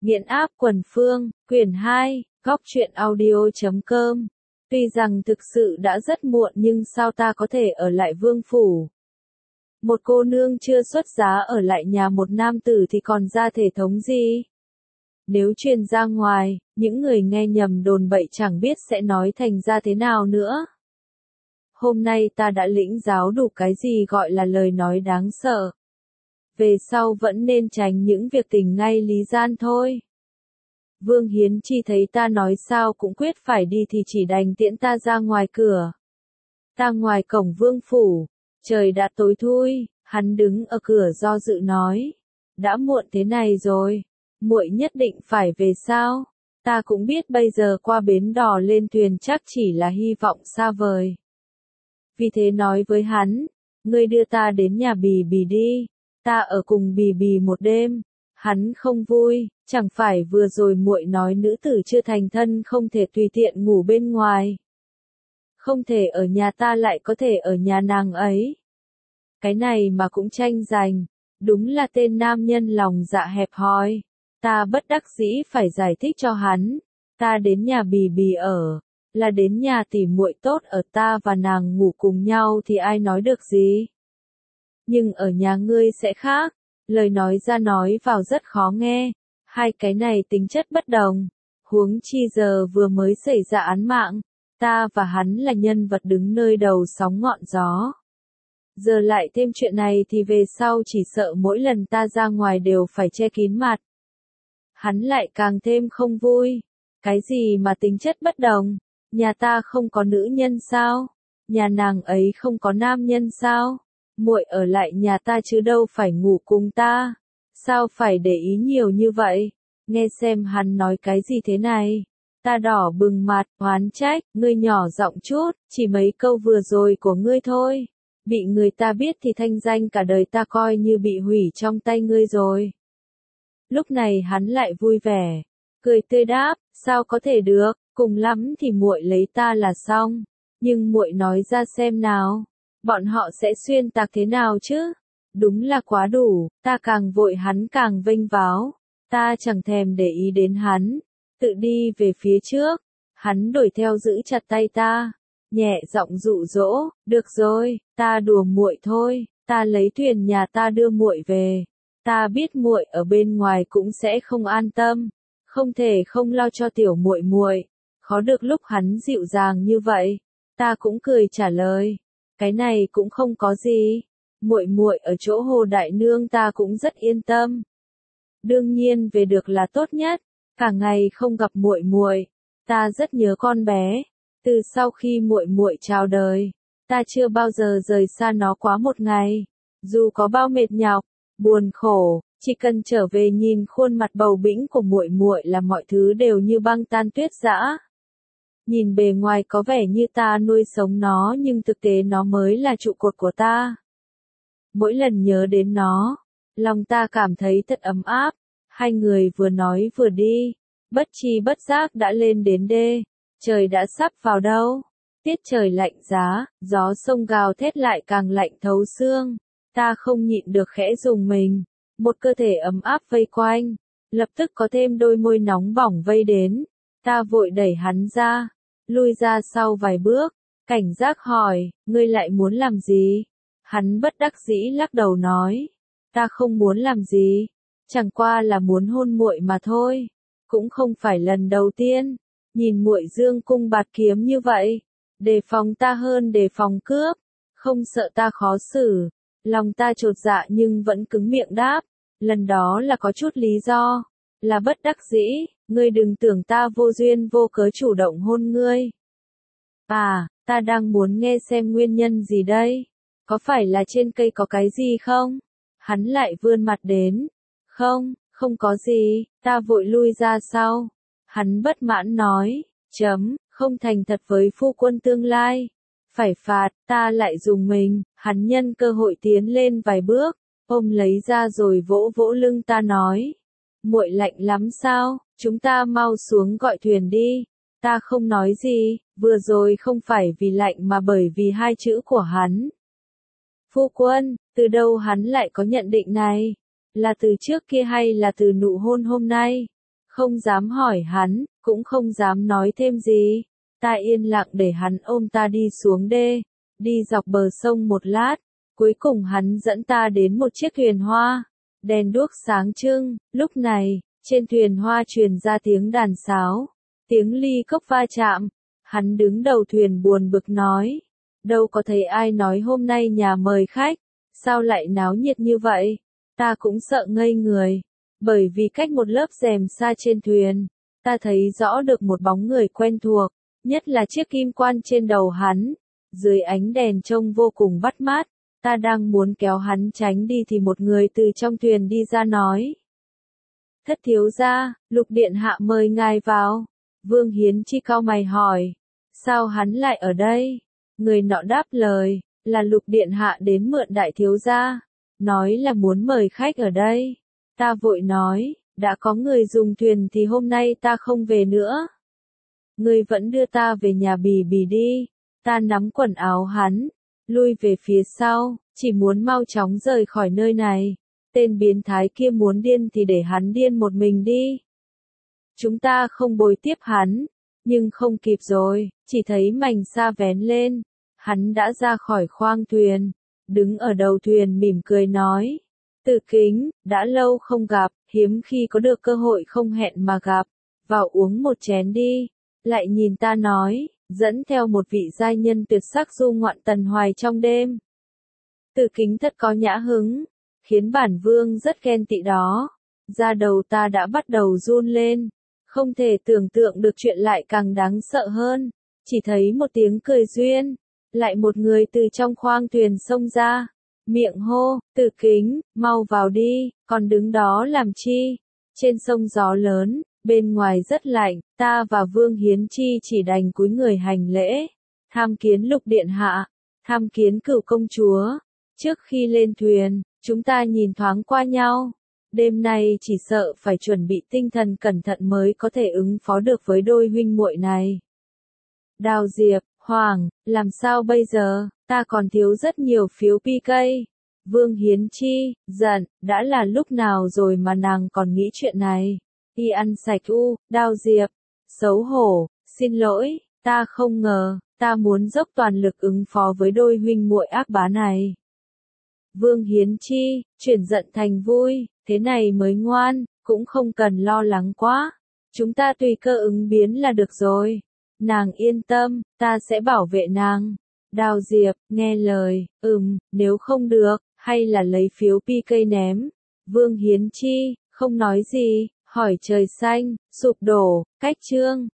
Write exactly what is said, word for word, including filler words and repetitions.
Nghiện áp quần phương, quyển hai, góc truyện audio chấm com. Tuy rằng thực sự đã rất muộn nhưng sao ta có thể ở lại vương phủ? Một cô nương chưa xuất giá ở lại nhà một nam tử thì còn ra thể thống gì? Nếu truyền ra ngoài, những người nghe nhầm đồn bậy chẳng biết sẽ nói thành ra thế nào nữa. Hôm nay ta đã lĩnh giáo đủ cái gì gọi là lời nói đáng sợ. Về sau vẫn nên tránh những việc tình ngay lý gian thôi. Vương Hiến Chi thấy ta nói sao cũng quyết phải đi thì chỉ đành tiễn ta ra ngoài cửa. Ta ngoài cổng vương phủ, trời đã tối thui, hắn đứng ở cửa do dự nói. Đã muộn thế này rồi, muội nhất định phải về sao? Ta cũng biết bây giờ qua bến đò lên thuyền chắc chỉ là hy vọng xa vời. Vì thế nói với hắn, ngươi đưa ta đến nhà Bì Bì đi, ta ở cùng Bì Bì một đêm. Hắn không vui, chẳng phải vừa rồi muội nói nữ tử chưa thành thân không thể tùy tiện ngủ bên ngoài. Không thể ở nhà ta lại có thể ở nhà nàng ấy. Cái này mà cũng tranh giành, đúng là tên nam nhân lòng dạ hẹp hòi. Ta bất đắc dĩ phải giải thích cho hắn, ta đến nhà Bì Bì ở, là đến nhà tỉ muội tốt ở ta và nàng ngủ cùng nhau thì ai nói được gì. Nhưng ở nhà ngươi sẽ khác. Lời nói ra nói vào rất khó nghe, hai cái này tính chất bất đồng, huống chi giờ vừa mới xảy ra án mạng, ta và hắn là nhân vật đứng nơi đầu sóng ngọn gió. Giờ lại thêm chuyện này thì về sau chỉ sợ mỗi lần ta ra ngoài đều phải che kín mặt. Hắn lại càng thêm không vui, cái gì mà tính chất bất đồng, nhà ta không có nữ nhân sao, nhà nàng ấy không có nam nhân sao? Muội ở lại nhà ta chứ đâu phải ngủ cùng ta, sao phải để ý nhiều như vậy? Nghe xem hắn nói cái gì thế này. Ta đỏ bừng mặt, oán trách, ngươi nhỏ giọng chút, chỉ mấy câu vừa rồi của ngươi thôi. Bị người ta biết thì thanh danh cả đời ta coi như bị hủy trong tay ngươi rồi. Lúc này hắn lại vui vẻ, cười tươi đáp, sao có thể được, cùng lắm thì muội lấy ta là xong, nhưng muội nói ra xem nào. Bọn họ sẽ xuyên tạc thế nào chứ? Đúng là quá đủ, ta càng vội hắn càng vênh váo. Ta chẳng thèm để ý đến hắn, tự đi về phía trước. Hắn đuổi theo giữ chặt tay ta, nhẹ giọng dụ dỗ, được rồi, ta đùa muội thôi, ta lấy thuyền nhà ta đưa muội về. Ta biết muội ở bên ngoài cũng sẽ không an tâm, không thể không lo cho tiểu muội muội. Khó được lúc hắn dịu dàng như vậy, ta cũng cười trả lời. Cái này cũng không có gì, muội muội ở chỗ Hồ đại nương ta cũng rất yên tâm. Đương nhiên về được là tốt nhất, cả ngày không gặp muội muội, ta rất nhớ con bé. Từ sau khi muội muội chào đời, ta chưa bao giờ rời xa nó quá một ngày. Dù có bao mệt nhọc, buồn khổ, chỉ cần trở về nhìn khuôn mặt bầu bĩnh của muội muội là mọi thứ đều như băng tan tuyết rã. Nhìn bề ngoài có vẻ như ta nuôi sống nó nhưng thực tế nó mới là trụ cột của ta. Mỗi lần nhớ đến nó, lòng ta cảm thấy thật ấm áp. Hai người vừa nói vừa đi, bất tri bất giác đã lên đến đê, trời đã sắp vào đâu. Tiết trời lạnh giá, gió sông gào thét lại càng lạnh thấu xương. Ta không nhịn được khẽ rùng mình, một cơ thể ấm áp vây quanh, lập tức có thêm đôi môi nóng bỏng vây đến. Ta vội đẩy hắn ra, lui ra sau vài bước, cảnh giác hỏi, ngươi lại muốn làm gì? Hắn bất đắc dĩ lắc đầu nói, ta không muốn làm gì, chẳng qua là muốn hôn muội mà thôi, cũng không phải lần đầu tiên, nhìn muội dương cung bạt kiếm như vậy, đề phòng ta hơn đề phòng cướp, không sợ ta khó xử, lòng ta chột dạ nhưng vẫn cứng miệng đáp, lần đó là có chút lý do, là bất đắc dĩ. Ngươi đừng tưởng ta vô duyên vô cớ chủ động hôn ngươi. À, ta đang muốn nghe xem nguyên nhân gì đây? Có phải là trên cây có cái gì không? Hắn lại vươn mặt đến. Không, không có gì, ta vội lui ra sau. Hắn bất mãn nói, chấm, không thành thật với phu quân tương lai. Phải phạt, ta lại dùng mình, hắn nhân cơ hội tiến lên vài bước, ôm lấy ra rồi vỗ vỗ lưng ta nói. Muội lạnh lắm sao, chúng ta mau xuống gọi thuyền đi. Ta không nói gì, vừa rồi không phải vì lạnh mà bởi vì hai chữ của hắn. Phu quân, từ đâu hắn lại có nhận định này? Là từ trước kia hay là từ nụ hôn hôm nay? Không dám hỏi hắn, cũng không dám nói thêm gì. Ta yên lặng để hắn ôm ta đi xuống đê, đi dọc bờ sông một lát, cuối cùng hắn dẫn ta đến một chiếc thuyền hoa, đèn đuốc sáng trưng. Lúc này, trên thuyền hoa truyền ra tiếng đàn sáo, tiếng ly cốc va chạm. Hắn đứng đầu thuyền buồn bực nói, đâu có thấy ai nói hôm nay nhà mời khách, sao lại náo nhiệt như vậy? Ta cũng sợ ngây người, bởi vì cách một lớp rèm xa trên thuyền, ta thấy rõ được một bóng người quen thuộc, nhất là chiếc kim quan trên đầu hắn, dưới ánh đèn trông vô cùng bắt mắt. Ta đang muốn kéo hắn tránh đi thì một người từ trong thuyền đi ra nói, thất thiếu gia, Lục điện hạ mời ngài vào. Vương Hiến Chi cau mày hỏi, sao hắn lại ở đây? Người nọ đáp lời, là Lục điện hạ đến mượn đại thiếu gia, nói là muốn mời khách ở đây. Ta vội nói, đã có người dùng thuyền thì hôm nay ta không về nữa. Người vẫn đưa ta về nhà Bì Bì đi. Ta nắm quần áo hắn, lui về phía sau, chỉ muốn mau chóng rời khỏi nơi này. Tên biến thái kia muốn điên thì để hắn điên một mình đi. Chúng ta không bồi tiếp hắn, nhưng không kịp rồi, chỉ thấy mảnh sa vén lên. Hắn đã ra khỏi khoang thuyền, đứng ở đầu thuyền mỉm cười nói, Tử Kính, đã lâu không gặp, hiếm khi có được cơ hội không hẹn mà gặp, vào uống một chén đi. Lại nhìn ta nói, dẫn theo một vị giai nhân tuyệt sắc du ngoạn Tần Hoài trong đêm. Tử Kính thật có nhã hứng, khiến bản vương rất ghen tị đó. Da đầu ta đã bắt đầu run lên, không thể tưởng tượng được chuyện lại càng đáng sợ hơn. Chỉ thấy một tiếng cười duyên, lại một người từ trong khoang thuyền xông ra, miệng hô, Tử Kính, mau vào đi, còn đứng đó làm chi? Trên sông gió lớn, bên ngoài rất lạnh, ta và Vương Hiến Chi chỉ đành cúi người hành lễ, tham kiến Lục điện hạ, tham kiến Cửu công chúa. Trước khi lên thuyền, chúng ta nhìn thoáng qua nhau. Đêm nay chỉ sợ phải chuẩn bị tinh thần cẩn thận mới có thể ứng phó được với đôi huynh muội này. Đào Diệp, Hoàng, làm sao bây giờ? Ta còn thiếu rất nhiều phiếu pê ca. Vương Hiến Chi, giận, đã là lúc nào rồi mà nàng còn nghĩ chuyện này? Y ăn sạch u, Đào Diệp, xấu hổ, xin lỗi, ta không ngờ, ta muốn dốc toàn lực ứng phó với đôi huynh muội ác bá này. Vương Hiến Chi, chuyển giận thành vui, thế này mới ngoan, cũng không cần lo lắng quá. Chúng ta tùy cơ ứng biến là được rồi. Nàng yên tâm, ta sẽ bảo vệ nàng. Đào Diệp, nghe lời, ừm, nếu không được, hay là lấy phiếu pê ca ném. Vương Hiến Chi, không nói gì, hỏi trời xanh, sụp đổ, cách chương.